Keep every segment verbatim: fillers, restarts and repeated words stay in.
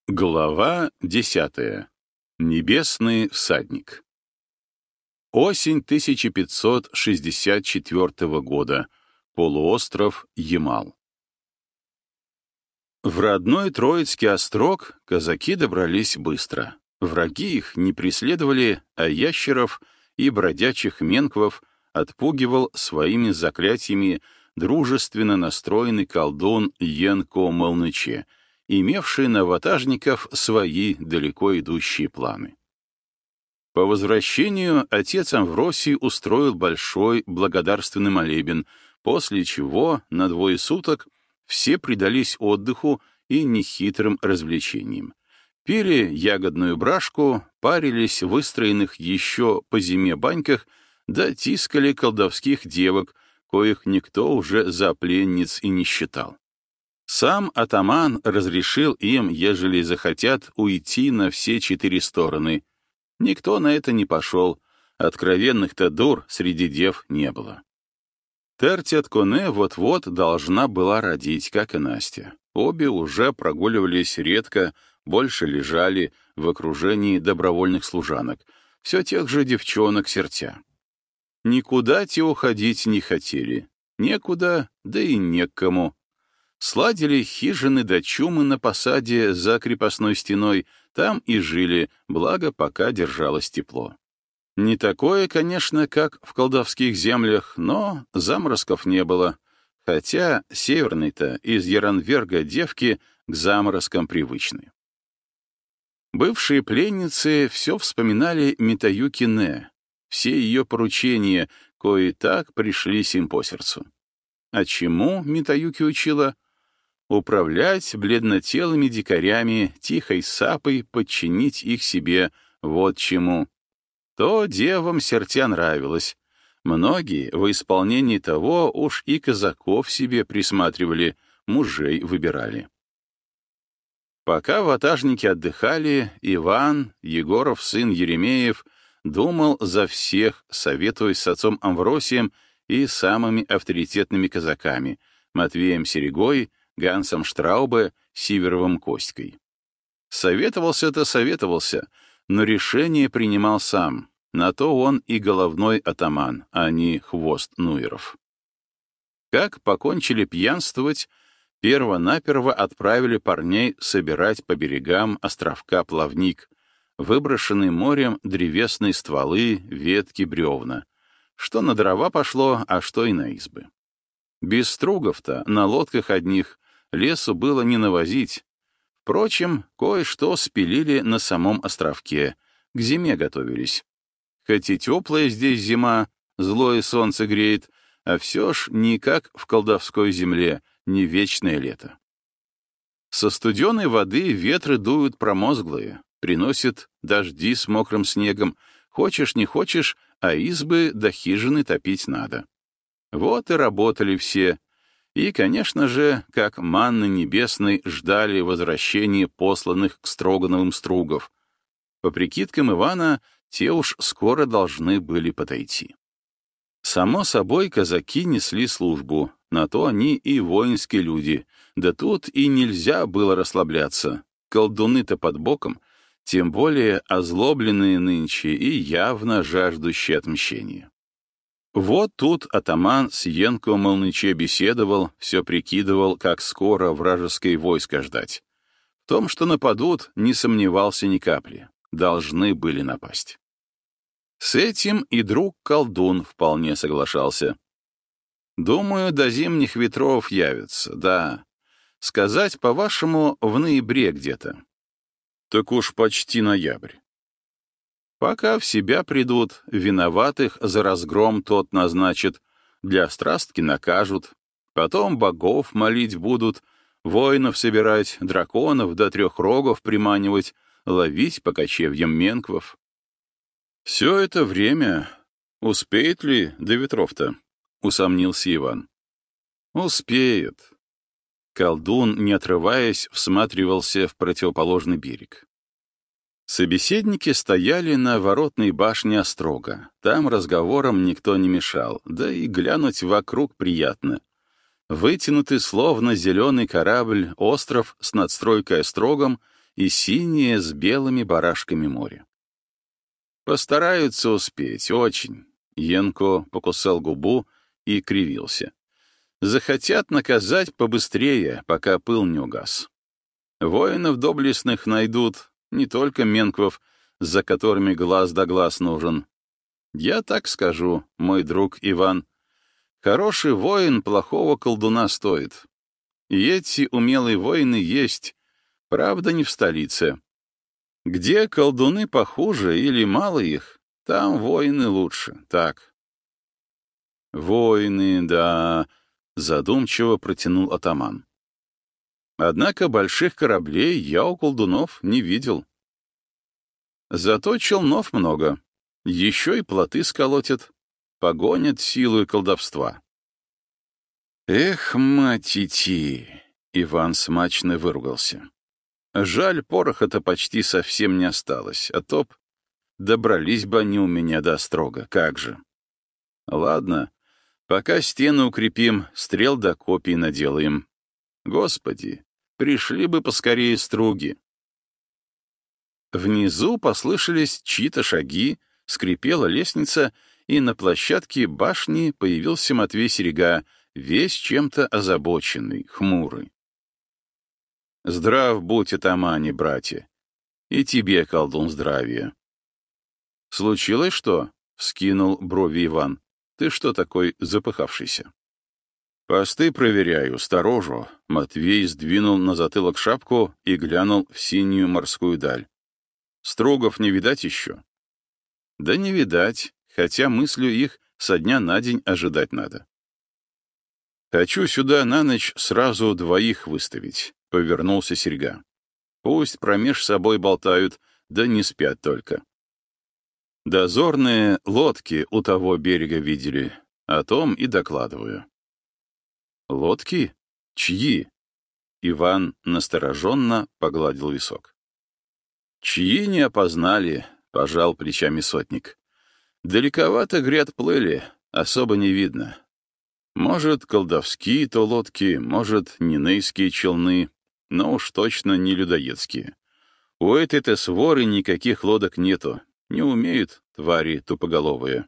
Глава десятая. Небесный всадник. Осень тысяча пятьсот шестьдесят четвёртого года. Полуостров Ямал. В родной Троицкий острог казаки добрались быстро. Враги их не преследовали, а ящеров и бродячих менквов отпугивал своими заклятиями дружественно настроенный колдун Янко Молныче, имевший на ватажников свои далеко идущие планы. По возвращению отец Амвросий устроил большой благодарственный молебен, после чего на двое суток все предались отдыху и нехитрым развлечениям. Пили ягодную брашку, парились в выстроенных еще по зиме баньках, да тискали колдовских девок, коих никто уже за пленниц и не считал. Сам атаман разрешил им, ежели захотят, уйти на все четыре стороны. Никто на это не пошел, откровенных-то дур среди дев не было. Тертят-Коне вот-вот должна была родить, как и Настя. Обе уже прогуливались редко, больше лежали в окружении добровольных служанок, все тех же девчонок-сертя. Никуда те уходить не хотели, некуда, да и не к кому. Сладили хижины до чумы на посаде за крепостной стеной, там и жили, благо пока держалось тепло. Не такое, конечно, как в колдовских землях, но заморозков не было, хотя северной-то из Яранверга девки к заморозкам привычны. Бывшие пленницы все вспоминали Митаюки-не, все ее поручения, кои так пришлись им по сердцу. А чему Митаюки учила? Управлять бледнотелыми дикарями, тихой сапой подчинить их себе, вот чему. То девам сертя нравилось. Многие во исполнении того уж и казаков себе присматривали, мужей выбирали. Пока ватажники отдыхали, Иван, Егоров сын Еремеев, думал за всех, советуясь с отцом Амвросием и самыми авторитетными казаками — Матвеем Серегой, Гансом Штраубе, Сиверовым Костькой. Советовался-то советовался, но решение принимал сам. На то он и головной атаман, а не хвост нуеров. Как покончили пьянствовать, перво-наперво отправили парней собирать по берегам островка Плавник, выброшенные морем древесные стволы, ветки, бревна. Что на дрова пошло, а что и на избы. Без стругов-то, на лодках одних, лесу было не навозить. Впрочем, кое-что спилили на самом островке, к зиме готовились. Хоть и теплая здесь зима, злое солнце греет, а все ж не как в колдовской земле, не вечное лето. Со студеной воды ветры дуют промозглые, приносят дожди с мокрым снегом, хочешь не хочешь, а избы до хижины топить надо. Вот и работали все. И, конечно же, как манны небесной, ждали возвращения посланных к Строгановым стругов. По прикидкам Ивана, те уж скоро должны были подойти. Само собой, казаки несли службу, на то они и воинские люди, да тут и нельзя было расслабляться. Колдуны-то под боком, тем более озлобленные нынче и явно жаждущие отмщения. Вот тут атаман с Янко Молныче беседовал, все прикидывал, как скоро вражеское войско ждать. В том, что нападут, не сомневался ни капли. Должны были напасть. С этим и друг-колдун вполне соглашался. Думаю, до зимних ветров явятся, да. Сказать, по-вашему, в ноябре где-то. Так уж почти ноябрь. Пока в себя придут, виноватых за разгром тот назначит, для страстки накажут, потом богов молить будут, воинов собирать, драконов до трех рогов приманивать, ловить по кочевьям менквов. Все это время успеет ли до ветров-то? — усомнился Иван. Успеют. Колдун, не отрываясь, всматривался в противоположный берег. Собеседники стояли на воротной башне острога. Там разговорам никто не мешал, да и глянуть вокруг приятно. Вытянутый словно зеленый корабль остров с надстройкой острогом и синее с белыми барашками море. Постараются успеть, очень. Янко покусал губу и кривился. Захотят наказать побыстрее, пока пыл не угас. Воинов доблестных найдут, не только менквов, за которыми глаз да глаз нужен. Я так скажу, мой друг Иван. Хороший воин плохого колдуна стоит. И эти умелые воины есть, правда, не в столице. Где колдуны похуже или мало их, там воины лучше, так. Воины, да, задумчиво протянул атаман. Однако больших кораблей я у колдунов не видел. Зато челнов много. Еще и плоты сколотят, погонят силу и колдовства. Эх, мать идти! Иван смачно выругался. Жаль, пороха-то почти совсем не осталось, а то б добрались бы они у меня до острога, как же. Ладно, пока стены укрепим, стрел до копий наделаем. Господи, пришли бы поскорее струги. Внизу послышались чьи-то шаги, скрипела лестница, и на площадке башни появился Матвей Серега, весь чем-то озабоченный, хмурый. Здрав будь, атамане, братья. И тебе, колдун, здравия. Случилось что? — вскинул брови Иван. Ты что такой запыхавшийся? Посты проверяю, сторожу. Матвей сдвинул на затылок шапку и глянул в синюю морскую даль. Стругов не видать еще? Да не видать, хотя мыслью их со дня на день ожидать надо. Хочу сюда на ночь сразу двоих выставить. — повернулся Серьга. «Пусть промеж собой болтают, да не спят только». Дозорные лодки у того берега видели, о том и докладываю. «Лодки? Чьи?» Иван настороженно погладил висок. «Чьи не опознали?» — пожал плечами сотник. «Далековато, гряд, плыли, особо не видно. Может, колдовские то лодки, может, нинейские челны, но уж точно не людоедские. У этой-то своры никаких лодок нету, не умеют твари тупоголовые.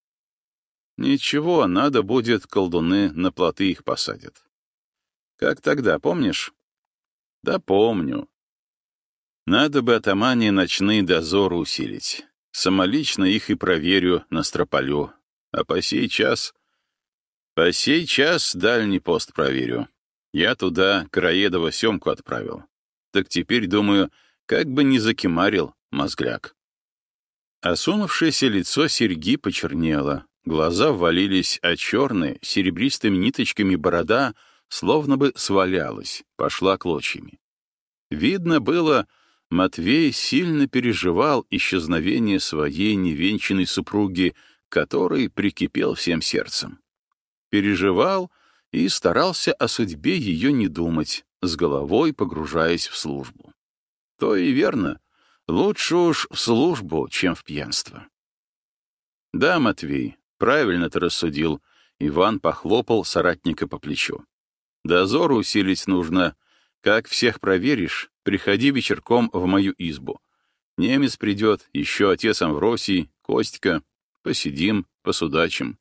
Ничего, надо будет, колдуны на плоты их посадят. Как тогда, помнишь? Да помню. Надо бы атамане ночные дозоры усилить. Самолично их и проверю, настропалю. А по сей час... По сей час дальний пост проверю. Я туда Краедова Семку отправил. Так теперь, думаю, как бы не закимарил мозгляк. Осунувшееся лицо Серьги почернело, глаза ввалились, а черная, серебристыми ниточками борода словно бы свалялась, пошла клочьями. Видно было, Матвей сильно переживал исчезновение своей невенчанной супруги, которой прикипел всем сердцем. Переживал и старался о судьбе ее не думать, с головой погружаясь в службу. То и верно, лучше уж в службу, чем в пьянство. Да, Матвей, правильно ты рассудил, Иван похлопал соратника по плечу. Дозор усилить нужно. Как всех проверишь, приходи вечерком в мою избу. Немец придет, еще отец Амвросий, Костька. Посидим, посудачим.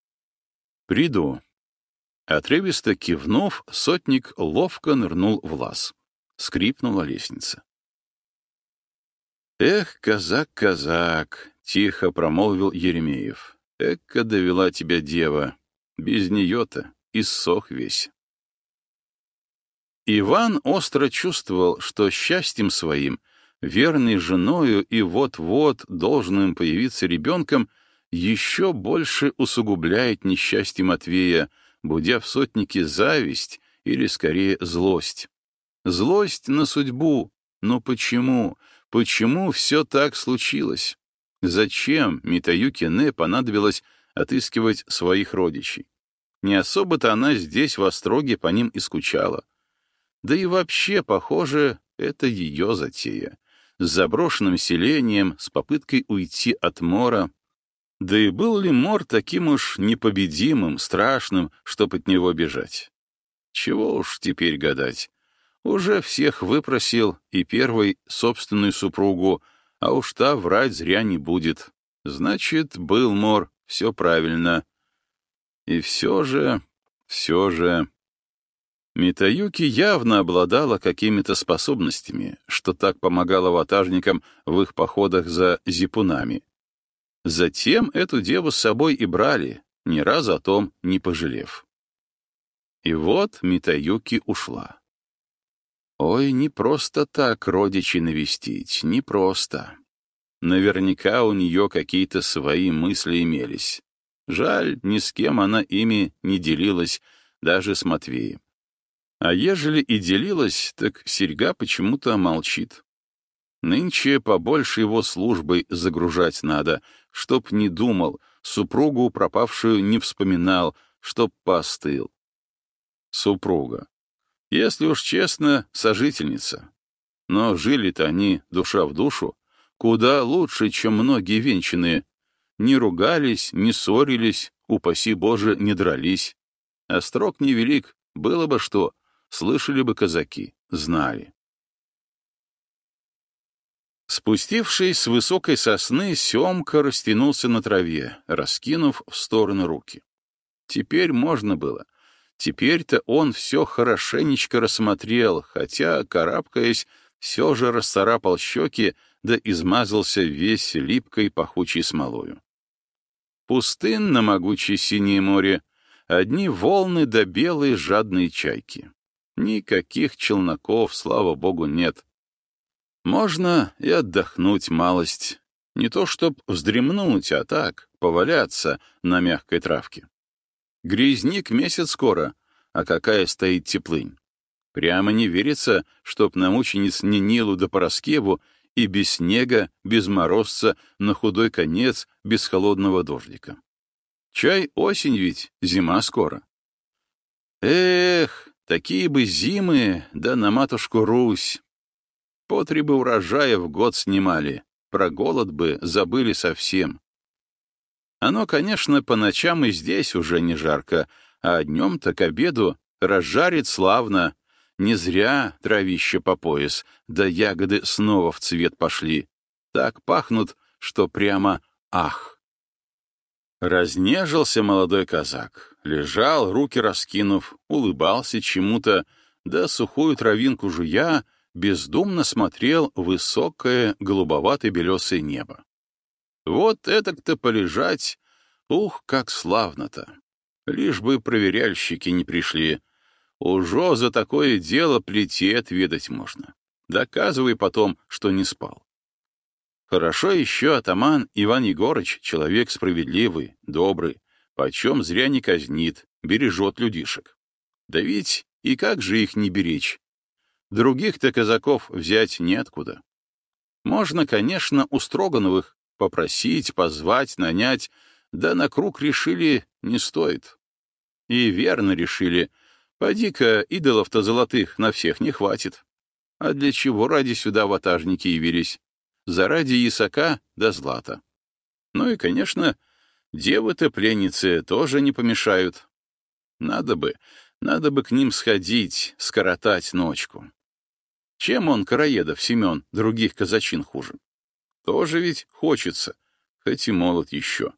Приду. Отрывисто кивнув, сотник ловко нырнул в лаз. Скрипнула лестница. «Эх, казак, казак!» — тихо промолвил Еремеев. «Эка довела тебя дева. Без нее-то иссох весь». Иван остро чувствовал, что счастьем своим, верной женою и вот-вот должным появиться ребенком, еще больше усугубляет несчастье Матвея, будя в сотнике зависть или, скорее, злость. Злость на судьбу. Но почему? Почему все так случилось? Зачем Митаю Кене понадобилось отыскивать своих родичей? Не особо-то она здесь, в Остроге, по ним и скучала. Да и вообще, похоже, это ее затея. С заброшенным селением, с попыткой уйти от мора. Да и был ли мор таким уж непобедимым, страшным, чтоб от него бежать? Чего уж теперь гадать. Уже всех выпросил и первой собственную супругу, а уж та врать зря не будет. Значит, был мор, все правильно. И все же, все же... Митаюки явно обладала какими-то способностями, что так помогало ватажникам в их походах за зипунами. Затем эту деву с собой и брали, ни разу о том не пожалев. И вот Митаюки ушла. Ой, не просто так родичей навестить, не просто. Наверняка у нее какие-то свои мысли имелись. Жаль, ни с кем она ими не делилась, даже с Матвеем. А ежели и делилась, так серьга почему-то молчит. Нынче побольше его службой загружать надо, чтоб не думал, супругу пропавшую не вспоминал, чтоб поостыл. Супруга. Если уж честно, сожительница. Но жили-то они душа в душу, куда лучше, чем многие венчанные. Не ругались, не ссорились, упаси Боже, не дрались. А строк невелик, было бы что, слышали бы казаки, знали. Спустившись с высокой сосны, Семка растянулся на траве, раскинув в стороны руки. Теперь можно было. Теперь-то он все хорошенечко рассмотрел, хотя, карабкаясь, все же расцарапал щеки, да измазался весь липкой пахучей смолою. Пустынно могучее синее море, одни волны да белые жадные чайки. Никаких челноков, слава богу, нет. Можно и отдохнуть малость. Не то чтоб вздремнуть, а так, поваляться на мягкой травке. Грязник месяц скоро, а какая стоит теплынь. Прямо не верится, чтоб на мучениц Нинилу да Пороскеву и без снега, без морозца, на худой конец, без холодного дождика. Чай осень ведь, зима скоро. Эх, такие бы зимы, да на матушку Русь. Потребы урожая в год снимали, про голод бы забыли совсем. Оно, конечно, по ночам и здесь уже не жарко, а днем-то к обеду разжарит славно. Не зря травище по пояс, да ягоды снова в цвет пошли. Так пахнут, что прямо ах. Разнежился молодой казак, лежал, руки раскинув, улыбался чему-то, да сухую травинку жуя, бездумно смотрел в высокое голубовато-белесое небо. Вот этак-то полежать, ух, как славно-то! Лишь бы проверяльщики не пришли. Ужо за такое дело плети отведать можно. Доказывай потом, что не спал. Хорошо еще атаман Иван Егорыч, человек справедливый, добрый, почем зря не казнит, бережет людишек. Да ведь и как же их не беречь? Других-то казаков взять неоткуда. Можно, конечно, у Строгановых попросить, позвать, нанять, да на круг решили не стоит. И верно решили. Поди-ка, идолов-то золотых на всех не хватит. А для чего ради сюда ватажники явились? Заради ясака да злата. Ну и, конечно, девы-то пленницы тоже не помешают. Надо бы, надо бы к ним сходить, скоротать ночку. Чем он, Караедов Семен, других казачин хуже? Тоже ведь хочется, хоть и молод еще.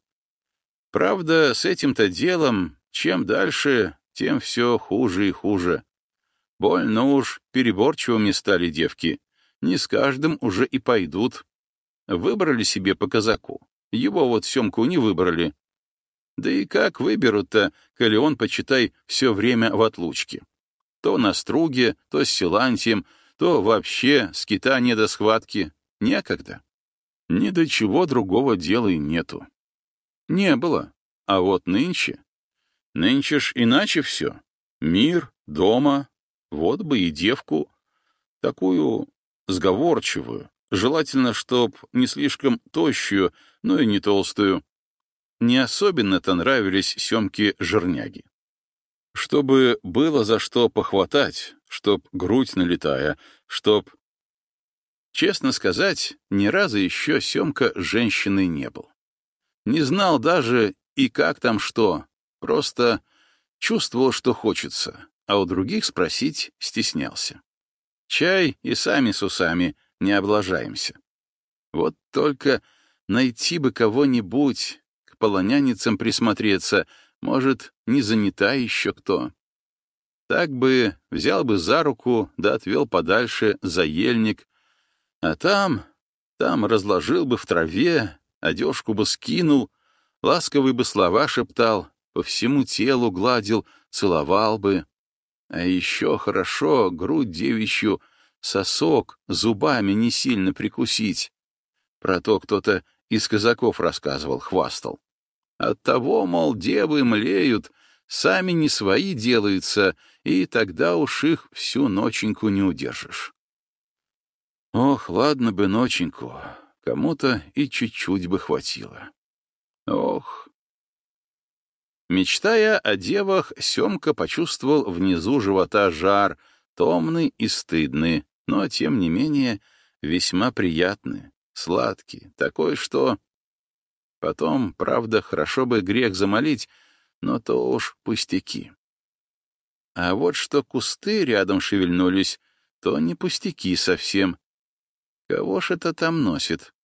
Правда, с этим-то делом, чем дальше, тем все хуже и хуже. Больно уж переборчивыми стали девки. Не с каждым уже и пойдут. Выбрали себе по казаку. Его вот Семку не выбрали. Да и как выберут-то, коли он, почитай, все время в отлучке. То на струге, то с Силантием, то вообще скитание до схватки. Некогда. Ни до чего другого дела и нету. Не было. А вот нынче... Нынче ж иначе все. Мир, дома, вот бы и девку, такую сговорчивую, желательно, чтоб не слишком тощую, но и не толстую. Не особенно-то нравились Семке жирняги. Чтобы было за что похватать, чтоб грудь налитая, чтоб... Честно сказать, ни разу еще Семка женщиной не был. Не знал даже и как там что, просто чувствовал, что хочется, а у других спросить стеснялся. Чай и сами с усами не облажаемся. Вот только найти бы кого-нибудь, к полонянницам присмотреться, может, не занята еще кто. Так бы взял бы за руку, да отвел подальше за ельник, а там, там разложил бы в траве, одежку бы скинул, ласковые бы слова шептал, по всему телу гладил, целовал бы. А еще хорошо грудь девичью, сосок зубами не сильно прикусить. Про то кто-то из казаков рассказывал, хвастал. Оттого, мол, девы млеют, сами не свои делаются, и тогда уж их всю ноченьку не удержишь. Ох, ладно бы ноченьку, кому-то и чуть-чуть бы хватило. Ох. Мечтая о девах, Семка почувствовал внизу живота жар, томный и стыдный, но, тем не менее, весьма приятный, сладкий, такой, что... Потом, правда, хорошо бы грех замолить, но то уж пустяки. А вот что кусты рядом шевельнулись, то не пустяки совсем. Кого ж это там носит?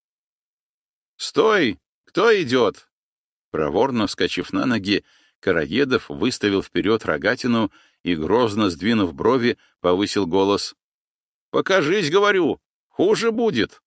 «Стой! Кто идет?» Проворно вскочив на ноги, Караедов выставил вперед рогатину и, грозно сдвинув брови, повысил голос. «Покажись, говорю! Хуже будет!»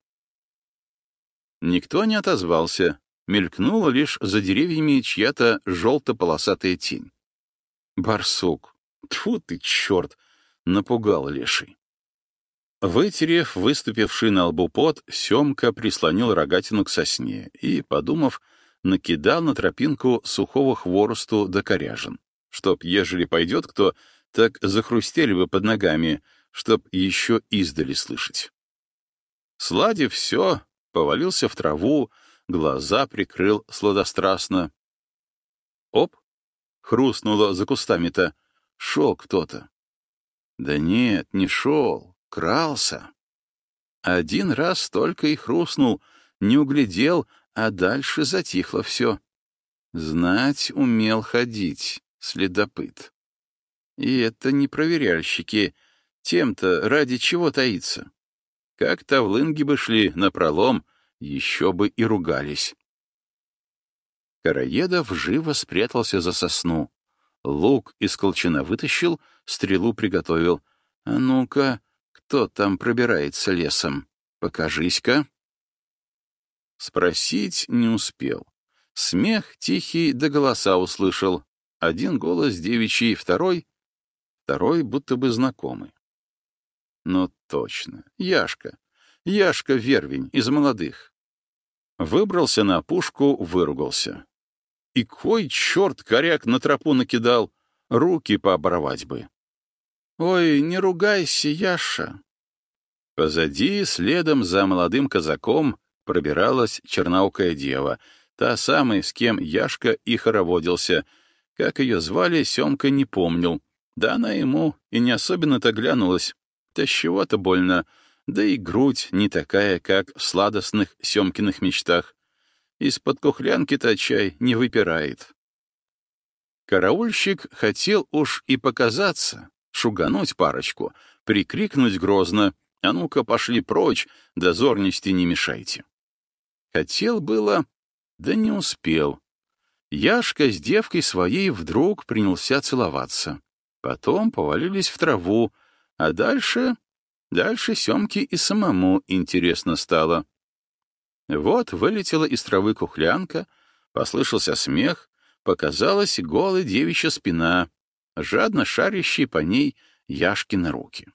Никто не отозвался. Мелькнула лишь за деревьями чья-то желто-полосатая тень. «Барсук! Тьфу ты, черт!» — напугал леший. Вытерев выступивший на лбу пот, Семка прислонил рогатину к сосне и, подумав, накидал на тропинку сухого хворосту да коряжин, чтоб, ежели пойдет кто, так захрустели бы под ногами, чтоб еще издали слышать. Сладив все, повалился в траву, глаза прикрыл сладострастно. Оп! Хрустнуло за кустами-то. Шел кто-то. Да нет, не шел, крался. Один раз только и хрустнул, не углядел, а дальше затихло все. Знать умел ходить, следопыт. И это не проверяльщики, тем-то ради чего таиться. Как тавлынги бы шли напролом, еще бы и ругались. Караедов живо спрятался за сосну. Лук из колчана вытащил, стрелу приготовил. А ну-ка, кто там пробирается лесом? Покажись-ка. Спросить не успел. Смех тихий да голоса услышал. Один голос девичий, второй... Второй будто бы знакомый. Ну точно, Яшка. Яшка Вервень из молодых. Выбрался на опушку, выругался. И кой черт коряк на тропу накидал, руки пооборвать бы. Ой, не ругайся, Яша. Позади, следом за молодым казаком, пробиралась черноокая дева, та самая, с кем Яшка и хороводился. Как ее звали, Семка не помнил. Да она ему и не особенно-то глянулась. Да с чего-то больно. Да и грудь не такая, как в сладостных Семкиных мечтах. Из-под кухлянки-то чай не выпирает. Караульщик хотел уж и показаться, шугануть парочку, прикрикнуть грозно: «А ну-ка, пошли прочь, дозорности не мешайте». Хотел было, да не успел. Яшка с девкой своей вдруг принялся целоваться. Потом повалились в траву, а дальше... Дальше Семке и самому интересно стало. Вот вылетела из травы кухлянка, послышался смех, показалась голая девичья спина, жадно шарящие по ней Яшкины руки.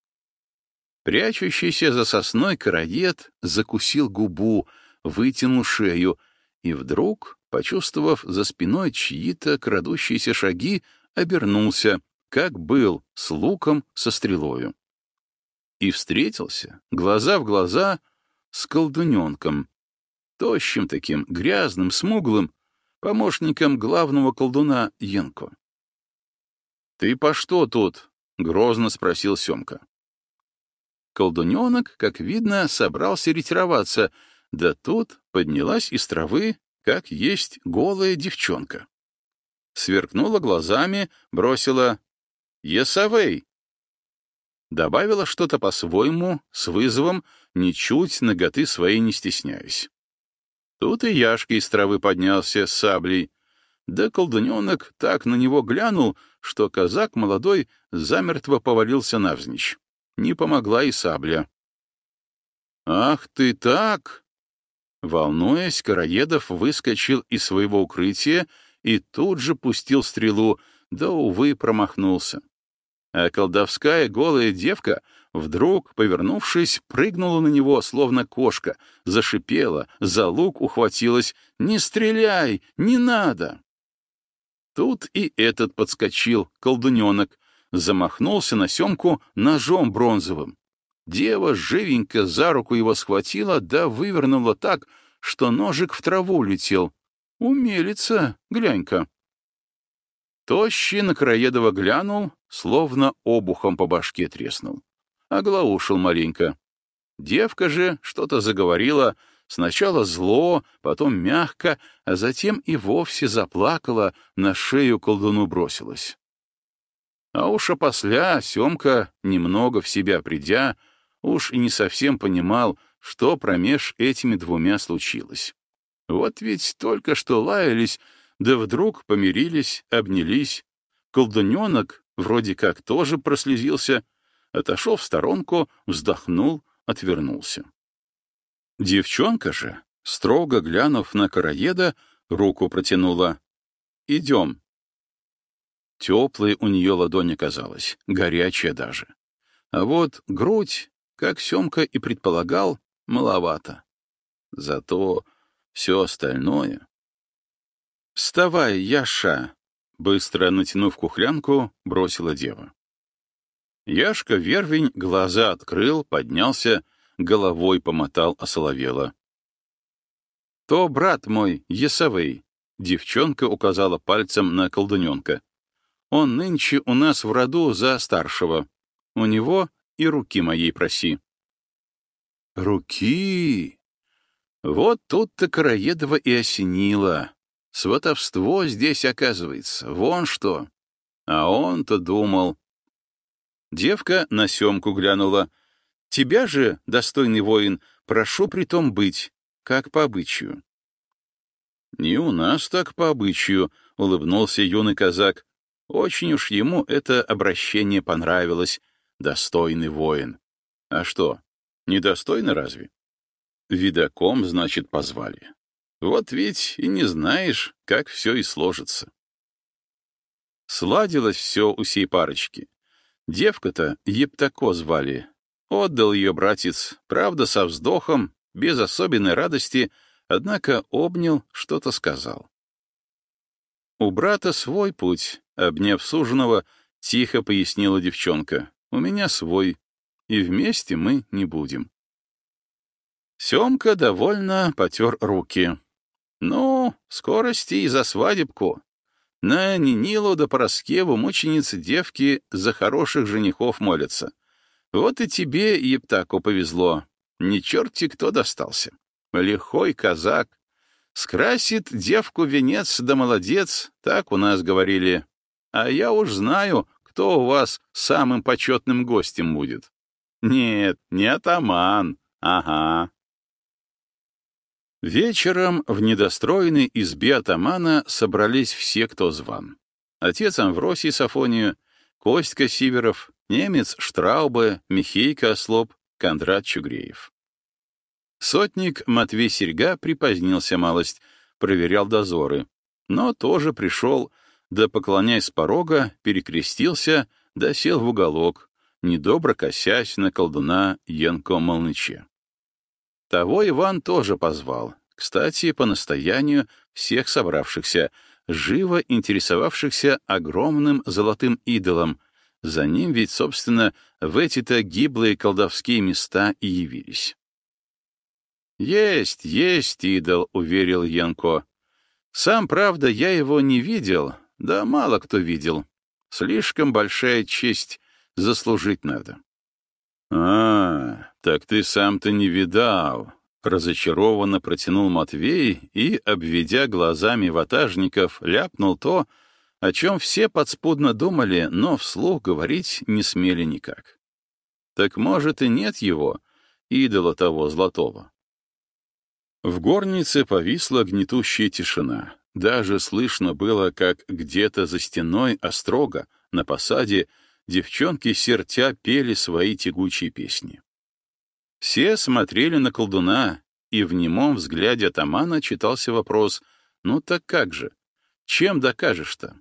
Прячущийся за сосной караед закусил губу, вытянул шею и вдруг, почувствовав за спиной чьи-то крадущиеся шаги, обернулся, как был, с луком со стрелою. И встретился, глаза в глаза, с колдуненком, тощим таким, грязным, смуглым, помощником главного колдуна Янко. «Ты по что тут?» — грозно спросил Семка. Колдуненок, как видно, собрался ретироваться, да тут поднялась из травы, как есть голая девчонка. Сверкнула глазами, бросила: «Есавей!» Добавила что-то по-своему, с вызовом, ничуть наготы своей не стесняясь. Тут и Яшка из травы поднялся с саблей. Да колдуненок так на него глянул, что казак молодой замертво повалился навзничь. Не помогла и сабля. «Ах ты так!» Волнуясь, Короедов выскочил из своего укрытия и тут же пустил стрелу, да, увы, промахнулся. А колдовская голая девка, вдруг, повернувшись, прыгнула на него, словно кошка, зашипела, за лук ухватилась. «Не стреляй! Не надо!» Тут и этот подскочил, колдуненок, замахнулся на Семку ножом бронзовым. Дева живенько за руку его схватила, да вывернула так, что ножик в траву летел. Умелица, глянь-ка. Тощий на Короедова глянул, словно обухом по башке треснул. Оглаушил маленько. Девка же что-то заговорила, сначала зло, потом мягко, а затем и вовсе заплакала, на шею колдуну бросилась. А уж опосля Семка, немного в себя придя, уж и не совсем понимал, что промеж этими двумя случилось. Вот ведь только что лаялись, да вдруг помирились, обнялись. Колдуненок вроде как тоже прослезился, отошел в сторонку, вздохнул, отвернулся. Девчонка же, строго глянув на Короеда, руку протянула. «Идем». Теплой у нее ладонь оказалась, горячая даже. А вот грудь, как Семка и предполагал, маловато. Зато все остальное... «Вставай, Яша!» — быстро натянув кухлянку, бросила дева. Яшка Вервень глаза открыл, поднялся, головой помотал осоловело. «То брат мой, Есавей», — девчонка указала пальцем на колдуненка. «Он нынче у нас в роду за старшего. У него и руки моей проси». «Руки!» Вот тут-то Короедова и осенило. Сватовство здесь, оказывается, вон что. А он-то думал. Девка на Семку глянула. «Тебя же, достойный воин, прошу притом быть, как по обычаю». «Не у нас так по обычаю», — улыбнулся юный казак. Очень уж ему это обращение понравилось. Достойный воин. А что, недостойный разве? Видаком, значит, позвали. Вот ведь и не знаешь, как все и сложится. Сладилось все у сей парочки. Девка-то Ептако звали. Отдал ее братец, правда, со вздохом, без особенной радости, однако обнял, что-то сказал. У брата свой путь, обняв суженого, тихо пояснила девчонка. У меня свой, и вместе мы не будем. Семка довольно потер руки. Ну, скорости и за свадебку. На Нинилу да Пороскеву мученицы девки за хороших женихов молятся. Вот и тебе, Ептаку, повезло. Не черти кто достался. Лихой казак. Скрасит девку венец да молодец, так у нас говорили. А я уж знаю, кто у вас самым почетным гостем будет. Нет, не атаман, ага. Вечером в недостроенной избе атамана собрались все, кто зван. Отец Амвросий с Афонию, Костька Сиверов, немец Штраубе, Михейка Ослоп, Кондрат Чугреев. Сотник Матвей Серьга припозднился малость, проверял дозоры, но тоже пришел, да, поклоняясь с порога, перекрестился, да сел в уголок, недобро косясь на колдуна Янко Молныче. Того Иван тоже позвал, кстати, по настоянию всех собравшихся, живо интересовавшихся огромным золотым идолом. За ним ведь, собственно, в эти-то гиблые колдовские места и явились. «Есть, есть идол», — уверил Янко. «Сам, правда, я его не видел, да мало кто видел. Слишком большая честь, заслужить надо». «А, так ты сам-то не видал», — разочарованно протянул Матвей и, обведя глазами ватажников, ляпнул то, о чем все подспудно думали, но вслух говорить не смели никак. Так может и нет его, идола того золотого. В горнице повисла гнетущая тишина. Даже слышно было, как где-то за стеной острога, на посаде, девчонки сертя пели свои тягучие песни. Все смотрели на колдуна, и в немом взгляде атамана читался вопрос: «Ну так как же? Чем докажешь-то?»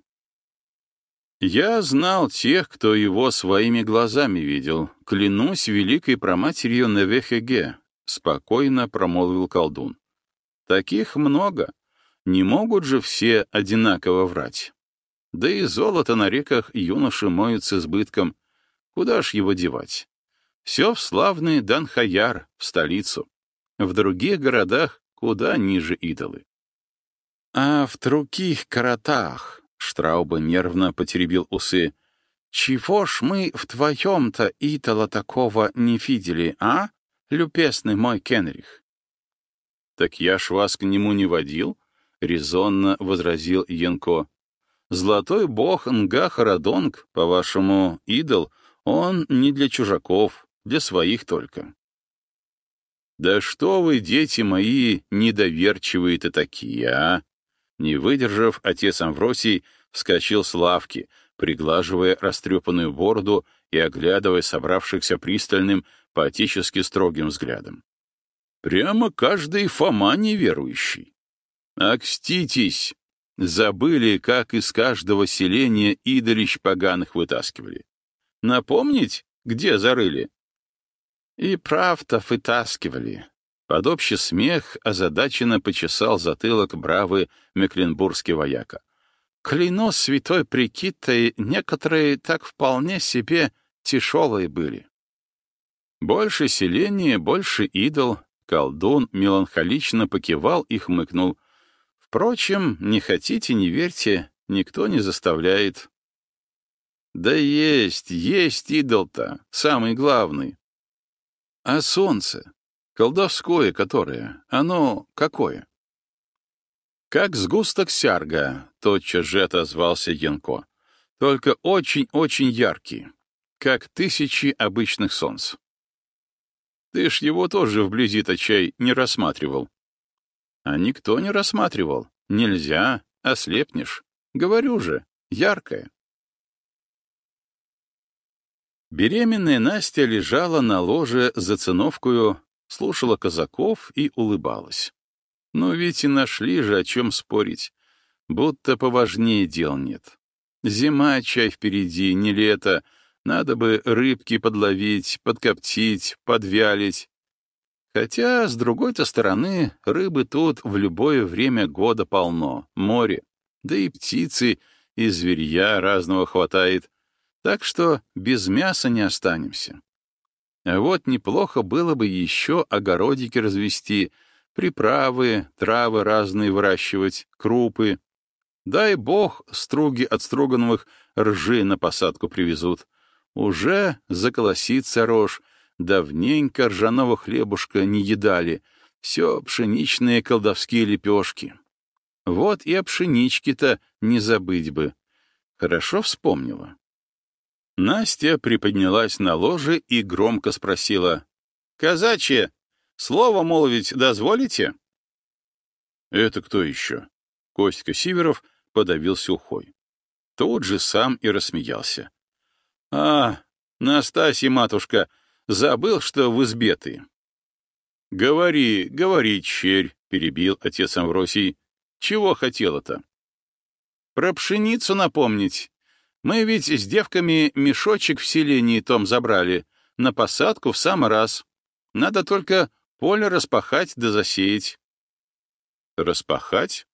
«Я знал тех, кто его своими глазами видел. Клянусь великой проматерью Невехеге», — спокойно промолвил колдун. «Таких много. Не могут же все одинаково врать. Да и золото на реках юноши моют с избытком. Куда ж его девать? Все в славный Данхаяр, в столицу. В других городах куда ниже идолы». «А в других городах...» — Штрауба нервно потеребил усы. «Чего ж мы вдвоем-то идола такого не видели, а, любезный мой Кенрих?» «Так я ж вас к нему не водил», — резонно возразил Янко. «Золотой бог Нга-Харадонг, по-вашему, идол, он не для чужаков, для своих только». «Да что вы, дети мои, недоверчивые-то такие, а?» Не выдержав, отец Амвросий вскочил с лавки, приглаживая растрепанную бороду и оглядывая собравшихся пристальным, поотечески строгим взглядом. «Прямо каждый Фома неверующий. Окститесь! Забыли, как из каждого селения идолищ поганых вытаскивали. Напомнить, где зарыли?» «И правда вытаскивали». Под общий смех озадаченно почесал затылок бравый мекленбургский вояка. «Клянусь святой прикидой, некоторые так вполне себе тяжелые были». Больше селения, больше идол. Колдун меланхолично покивал и хмыкнул. «Впрочем, не хотите, не верьте, никто не заставляет». «Да есть, есть идол-то, самый главный». «А солнце? Колдовское которое? Оно какое?» «Как сгусток сярга», — тотчас же отозвался Янко. «Только очень-очень яркий, как тысячи обычных солнц». «Ты ж его тоже вблизи-то чай не рассматривал». «А никто не рассматривал. Нельзя, ослепнешь. Говорю же, яркое». Беременная Настя лежала на ложе за циновкою, слушала казаков и улыбалась. Ну ведь и нашли же, о чем спорить. Будто поважнее дел нет. Зима, чай впереди, не лето. Надо бы рыбки подловить, подкоптить, подвялить. Хотя, с другой-то стороны, рыбы тут в любое время года полно, море. Да и птицы, и зверья разного хватает. Так что без мяса не останемся. А вот неплохо было бы еще огородики развести, приправы, травы разные выращивать, крупы. Дай бог, струги от Строгановых ржи на посадку привезут. Уже заколосится рожь, давненько ржаного хлебушка не едали, все пшеничные колдовские лепешки. Вот и о пшеничке-то не забыть бы. Хорошо вспомнила. Настя приподнялась на ложе и громко спросила: «Казачье, слово молвить дозволите?» «Это кто еще?» Костька Сиверов подавился ухой. Тут же сам и рассмеялся. «А, Настасья, матушка, забыл, что в избе ты». «Говори, говори, черь», — перебил отец Амвросий. «Чего хотела-то?» «Про пшеницу напомнить. Мы ведь с девками мешочек в селении том забрали, на посадку в самый раз. Надо только поле распахать да засеять». «Распахать?»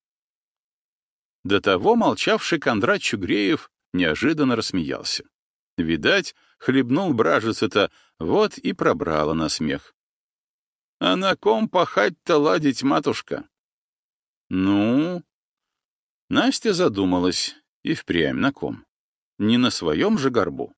До того молчавший Кондрат Чугреев неожиданно рассмеялся. Видать, хлебнул бражица-то, вот и пробрала на смех. «А на ком пахать-то ладить, матушка?» «Ну...» Настя задумалась, и впрямь на ком. Не на своем же горбу.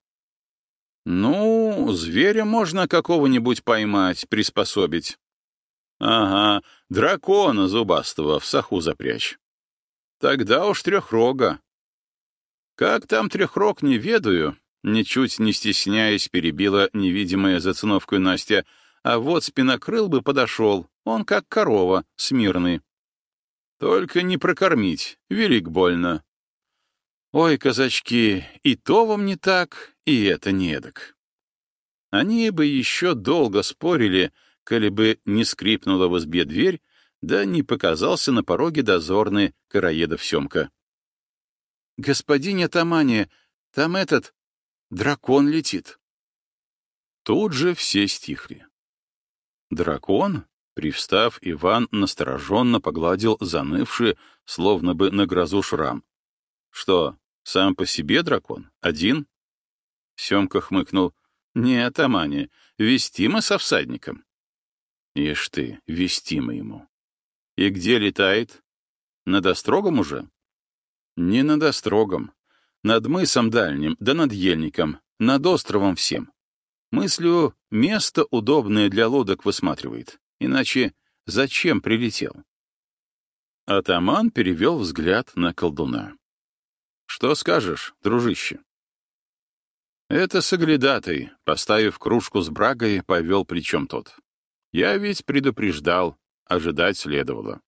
«Ну, зверя можно какого-нибудь поймать, приспособить». «Ага, дракона зубастого в саху запрячь». «Тогда уж трехрога». «Как там трехрог, не ведаю, Ничуть не стесняясь, перебила невидимая за циновкой Настя. А вот спинокрыл бы подошел, он как корова, смирный. Только не прокормить, велик больно. Ой, казачки, и то вам не так, и это не эдак. Они бы еще долго спорили, коли бы не скрипнула в избе дверь, да не показался на пороге дозорный Короедов Семка. — Господин атамане, там этот дракон летит. Тут же все стихли. Дракон? Привстав, Иван настороженно погладил занывший, словно бы на грозу шрам. — Что, сам по себе дракон? Один? Семка хмыкнул. — Не, атамане, вестимо со всадником. — Ишь ты, вестимо ему. — И где летает? Над острогом уже? — Не над острогом. Над мысом дальним, да над ельником, над островом всем. Мыслю, место удобное для лодок высматривает. Иначе зачем прилетел? Атаман перевел взгляд на колдуна. — Что скажешь, дружище? Это соглядатый, поставив кружку с брагой, повел плечом тот. Я ведь предупреждал, ожидать следовало.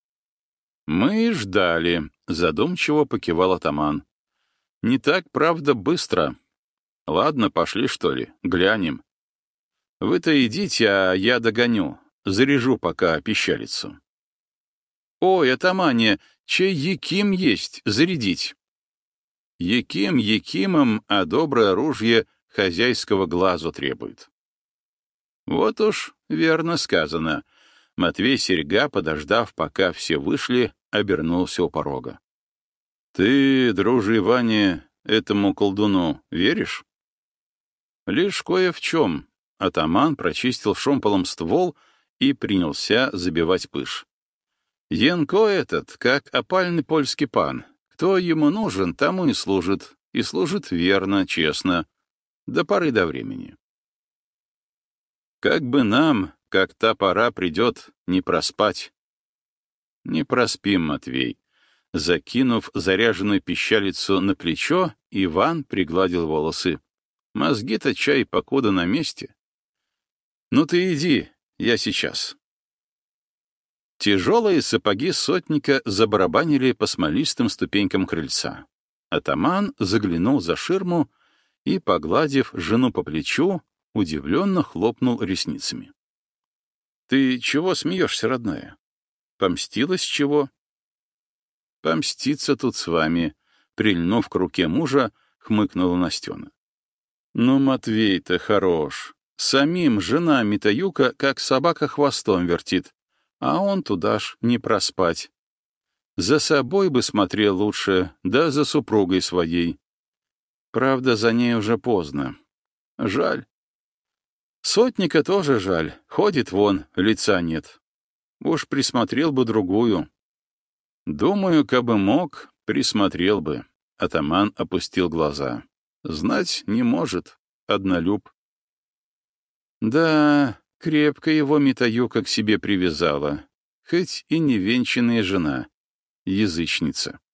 Мы ждали, задумчиво покивал атаман. Не так, правда, быстро. Ладно, пошли, что ли, глянем. Вы-то идите, а я догоню, заряжу пока пищалицу. Ой, атамане, чей Яким есть, зарядить. Яким Якимом, а доброе оружие хозяйского глазу требует. Вот уж верно сказано. Матвей Серьга, подождав, пока все вышли, обернулся у порога. — Ты, дружи Ваня, этому колдуну веришь? — Лишь кое в чем. Атаман прочистил шомполом ствол и принялся забивать пыш. Янко этот, как опальный польский пан. Кто ему нужен, тому и служит, и служит верно, честно, до поры до времени. Как бы нам, как та пора придет, не проспать. Не проспим, Матвей. Закинув заряженную пищалицу на плечо, Иван пригладил волосы. Мозги-то чай покуда на месте. Ну ты иди, я сейчас. Тяжелые сапоги сотника забарабанили по смолистым ступенькам крыльца. Атаман заглянул за ширму и, погладив жену по плечу, удивленно хлопнул ресницами. — Ты чего смеешься, родная? Помстилась чего? — Помститься тут с вами, — прильнув к руке мужа, хмыкнула Настена. — Ну, Матвей-то хорош. Самим жена Митаюка, как собака, хвостом вертит. А он туда ж не проспать. За собой бы смотрел лучше, да за супругой своей. Правда, за ней уже поздно. Жаль. Сотника тоже жаль. Ходит вон, лица нет. Уж присмотрел бы другую. Думаю, кабы мог, присмотрел бы. Атаман опустил глаза. Знать не может. Однолюб. Да... Крепко его Митаюка к себе привязала, хоть и невенчанная жена, язычница.